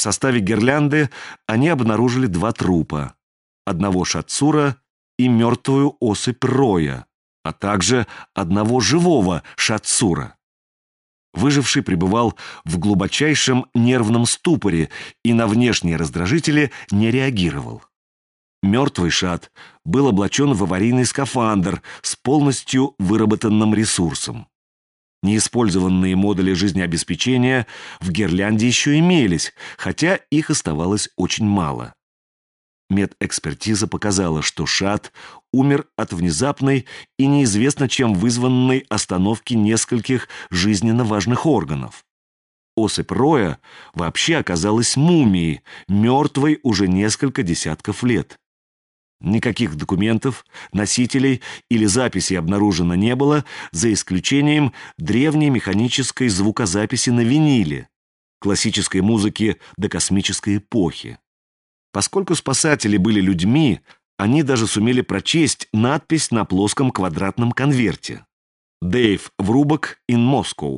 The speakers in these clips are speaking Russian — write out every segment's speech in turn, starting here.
составе гирлянды они обнаружили два трупа: одного шатсура и мертвую особь роя, а также одного живого шатсура. Выживший пребывал в глубочайшем нервном ступоре и на внешние раздражители не реагировал. Мертвый шат был облачен в аварийный скафандр с полностью выработанным ресурсом. Неиспользованные модули жизнеобеспечения в гирлянде еще имелись, хотя их оставалось очень мало. Медэкспертиза показала, что шат умер от внезапной и неизвестно чем вызванной остановки нескольких жизненно важных органов. Особь роя вообще оказалась мумией, мертвой уже несколько десятков лет. Никаких документов, носителей или записей обнаружено не было, за исключением древней механической звукозаписи на виниле, классической музыки до космической эпохи. Поскольку спасатели были людьми, они даже сумели прочесть надпись на плоском квадратном конверте: «Дэйв Врубак in Moscow».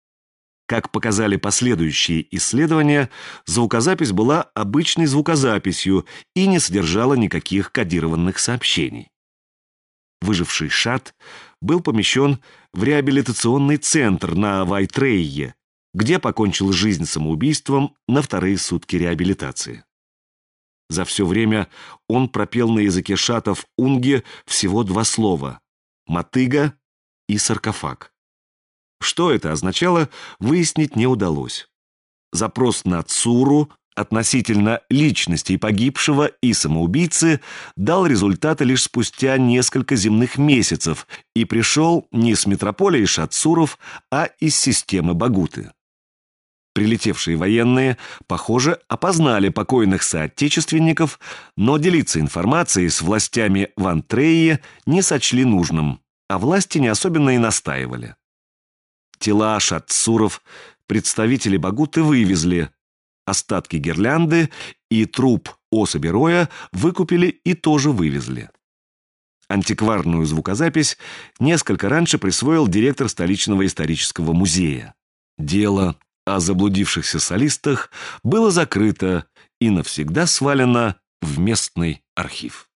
Как показали последующие исследования, звукозапись была обычной звукозаписью и не содержала никаких кодированных сообщений. Выживший шат был помещен в реабилитационный центр на Вайтрейе, где покончил жизнь самоубийством на вторые сутки реабилитации. За все время он пропел на языке шатов унги всего два слова: «мотыга» и «саркофаг». Что это означало, выяснить не удалось. Запрос на Цуру относительно личностей погибшего и самоубийцы дал результаты лишь спустя несколько земных месяцев и пришел не с метрополии Шатсуров, а из системы Багуты. Прилетевшие военные, похоже, опознали покойных соотечественников, но делиться информацией с властями в Антрее не сочли нужным, а власти не особенно и настаивали. Тела шатсуров представители Багуты вывезли, остатки гирлянды и труп особи роя выкупили и тоже вывезли. Антикварную звукозапись несколько раньше присвоил директор столичного исторического музея. Дело о заблудившихся солистах было закрыто и навсегда свалено в местный архив.